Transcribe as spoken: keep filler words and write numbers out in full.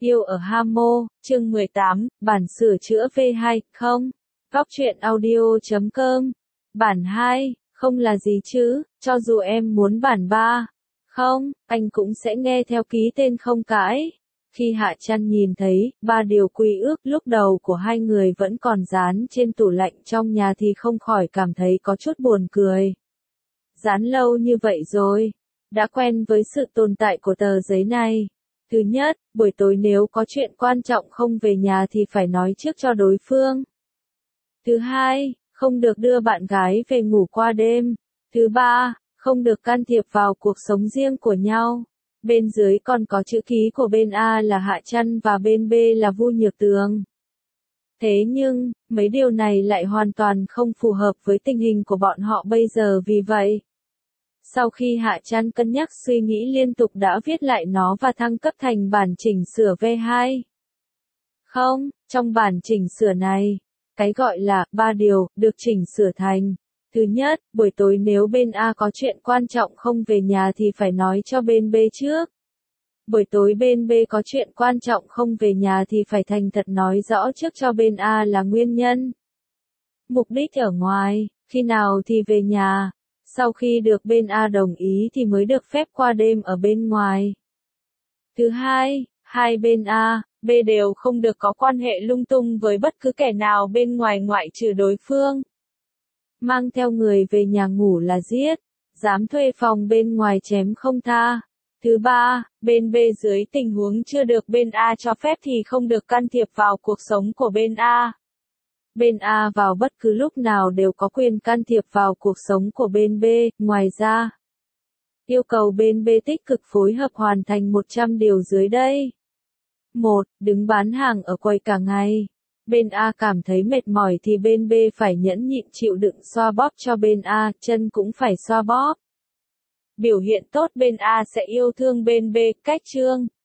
Yêu ở Hamo, chương mười tám, bản sửa chữa V hai, không? Góc truyện audio chấm com. Bản hai, không là gì chứ, cho dù em muốn bản ba. Không, anh cũng sẽ nghe theo ký tên không cãi. Khi Hạ Trăn nhìn thấy, ba điều quy ước lúc đầu của hai người vẫn còn dán trên tủ lạnh trong nhà thì không khỏi cảm thấy có chút buồn cười. Dán lâu như vậy rồi, đã quen với sự tồn tại của tờ giấy này. Thứ nhất, buổi tối nếu có chuyện quan trọng không về nhà thì phải nói trước cho đối phương. Thứ hai, không được đưa bạn gái về ngủ qua đêm. Thứ ba, không được can thiệp vào cuộc sống riêng của nhau. Bên dưới còn có chữ ký của bên A là Hạ Trăn và bên B là Vu Nhược Tường. Thế nhưng, mấy điều này lại hoàn toàn không phù hợp với tình hình của bọn họ bây giờ, vì vậy. Sau khi Hạ Trăn cân nhắc suy nghĩ liên tục đã viết lại nó và thăng cấp thành bản chỉnh sửa V hai. Không, trong bản chỉnh sửa này, cái gọi là ba điều được chỉnh sửa thành. Thứ nhất, buổi tối nếu bên A có chuyện quan trọng không về nhà thì phải nói cho bên B trước. Buổi tối bên B có chuyện quan trọng không về nhà thì phải thành thật nói rõ trước cho bên A là nguyên nhân. Mục đích ở ngoài, khi nào thì về nhà. Sau khi được bên A đồng ý thì mới được phép qua đêm ở bên ngoài. Thứ hai, hai bên A, B đều không được có quan hệ lung tung với bất cứ kẻ nào bên ngoài ngoại trừ đối phương. Mang theo người về nhà ngủ là giết, dám thuê phòng bên ngoài chém không tha. Thứ ba, bên B dưới tình huống chưa được bên A cho phép thì không được can thiệp vào cuộc sống của bên A. Bên A vào bất cứ lúc nào đều có quyền can thiệp vào cuộc sống của bên B, ngoài ra. Yêu cầu bên B tích cực phối hợp hoàn thành một trăm điều dưới đây. một. Đứng bán hàng ở quầy cả ngày. Bên A cảm thấy mệt mỏi thì bên B phải nhẫn nhịn chịu đựng xoa bóp cho bên A, chân cũng phải xoa bóp. Biểu hiện tốt bên A sẽ yêu thương bên B, cách chương.